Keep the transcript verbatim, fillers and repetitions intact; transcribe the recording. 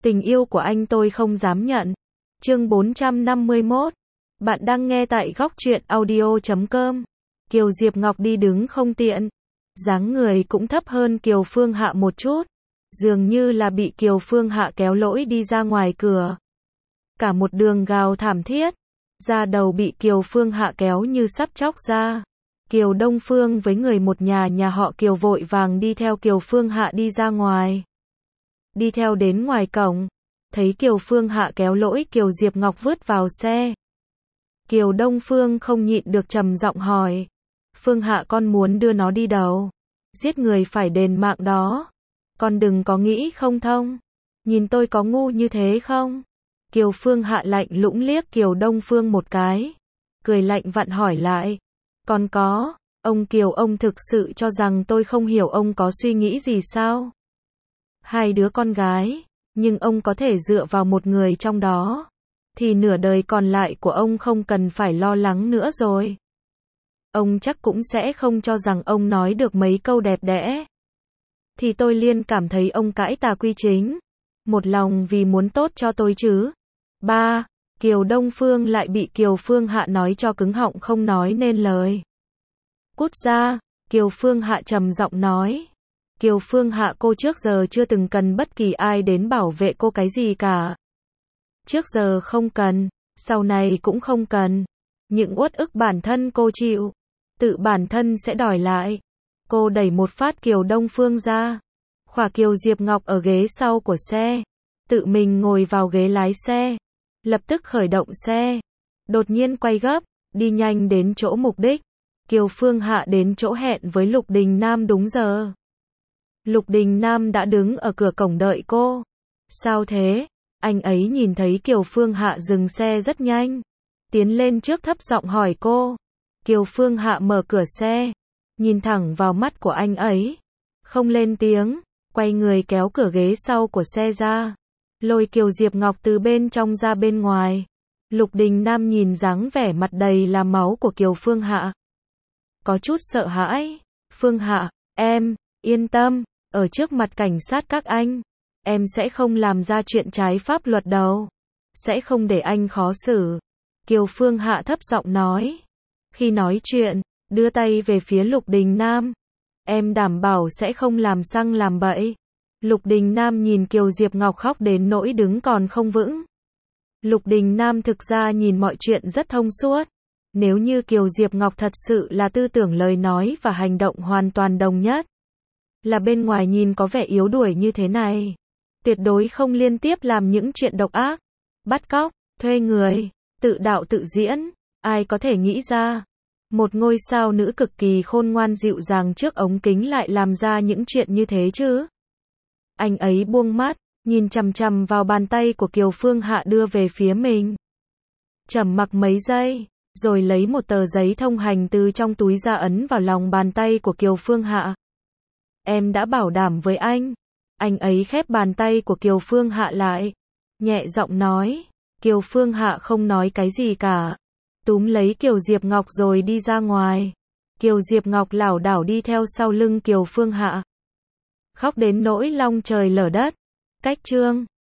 Tình yêu của anh tôi không dám nhận. Chương bốn trăm năm mươi mốt. Bạn đang nghe tại góc truyện audio chấm com. Kiều Diệp Ngọc đi đứng không tiện. Dáng người cũng thấp hơn Kiều Phương Hạ một chút. Dường như là bị Kiều Phương Hạ kéo lỗi đi ra ngoài cửa. Cả một đường gào thảm thiết. Da đầu bị Kiều Phương Hạ kéo như sắp chóc ra. Kiều Đông Phương với người một nhà nhà họ Kiều vội vàng đi theo Kiều Phương Hạ đi ra ngoài. Đi theo đến ngoài cổng, thấy Kiều Phương Hạ kéo lỗi Kiều Diệp Ngọc vứt vào xe. Kiều Đông Phương không nhịn được trầm giọng hỏi, Phương Hạ con muốn đưa nó đi đâu? Giết người phải đền mạng đó. Con đừng có nghĩ không thông. Nhìn tôi có ngu như thế không? Kiều Phương Hạ lạnh lũng liếc Kiều Đông Phương một cái. Cười lạnh vặn hỏi lại. Con có, ông Kiều ông thực sự cho rằng tôi không hiểu ông có suy nghĩ gì sao? Hai đứa con gái, nhưng ông có thể dựa vào một người trong đó, thì nửa đời còn lại của ông không cần phải lo lắng nữa rồi. Ông chắc cũng sẽ không cho rằng ông nói được mấy câu đẹp đẽ. Thì tôi liền cảm thấy ông cãi tà quy chính, một lòng vì muốn tốt cho tôi chứ. Ba, Kiều Đông Phương lại bị Kiều Phương Hạ nói cho cứng họng không nói nên lời. Cút ra, Kiều Phương Hạ trầm giọng nói. Kiều Phương Hạ cô trước giờ chưa từng cần bất kỳ ai đến bảo vệ cô cái gì cả. Trước giờ không cần, sau này cũng không cần. Những uất ức bản thân cô chịu, tự bản thân sẽ đòi lại. Cô đẩy một phát Kiều Đông Phương ra. Khỏa Kiều Diệp Ngọc ở ghế sau của xe. Tự mình ngồi vào ghế lái xe. Lập tức khởi động xe. Đột nhiên quay gấp, đi nhanh đến chỗ mục đích. Kiều Phương Hạ đến chỗ hẹn với Lục Đình Nam đúng giờ. Lục Đình Nam đã đứng ở cửa cổng đợi cô. Sao thế? Anh ấy nhìn thấy Kiều Phương Hạ dừng xe rất nhanh. Tiến lên trước thấp giọng hỏi cô. Kiều Phương Hạ mở cửa xe. Nhìn thẳng vào mắt của anh ấy. Không lên tiếng. Quay người kéo cửa ghế sau của xe ra. Lôi Kiều Diệp Ngọc từ bên trong ra bên ngoài. Lục Đình Nam nhìn dáng vẻ mặt đầy là máu của Kiều Phương Hạ. Có chút sợ hãi. Phương Hạ, em, yên tâm. Ở trước mặt cảnh sát các anh, em sẽ không làm ra chuyện trái pháp luật đâu. Sẽ không để anh khó xử. Kiều Phương Hạ thấp giọng nói. Khi nói chuyện, đưa tay về phía Lục Đình Nam. Em đảm bảo sẽ không làm xăng làm bậy. Lục Đình Nam nhìn Kiều Diệp Ngọc khóc đến nỗi đứng còn không vững. Lục Đình Nam thực ra nhìn mọi chuyện rất thông suốt. Nếu như Kiều Diệp Ngọc thật sự là tư tưởng lời nói và hành động hoàn toàn đồng nhất. Là bên ngoài nhìn có vẻ yếu đuổi như thế này. Tuyệt đối không liên tiếp làm những chuyện độc ác. Bắt cóc, thuê người, tự đạo tự diễn. Ai có thể nghĩ ra. Một ngôi sao nữ cực kỳ khôn ngoan dịu dàng trước ống kính lại làm ra những chuyện như thế chứ. Anh ấy buông mắt, nhìn chằm chằm vào bàn tay của Kiều Phương Hạ đưa về phía mình. Trầm mặc mấy giây, rồi lấy một tờ giấy thông hành từ trong túi ra ấn vào lòng bàn tay của Kiều Phương Hạ. Em đã bảo đảm với anh. Anh ấy khép bàn tay của Kiều Phương Hạ lại. Nhẹ giọng nói. Kiều Phương Hạ không nói cái gì cả. Túm lấy Kiều Diệp Ngọc rồi đi ra ngoài. Kiều Diệp Ngọc lảo đảo đi theo sau lưng Kiều Phương Hạ. Khóc đến nỗi long trời lở đất. Cách chương.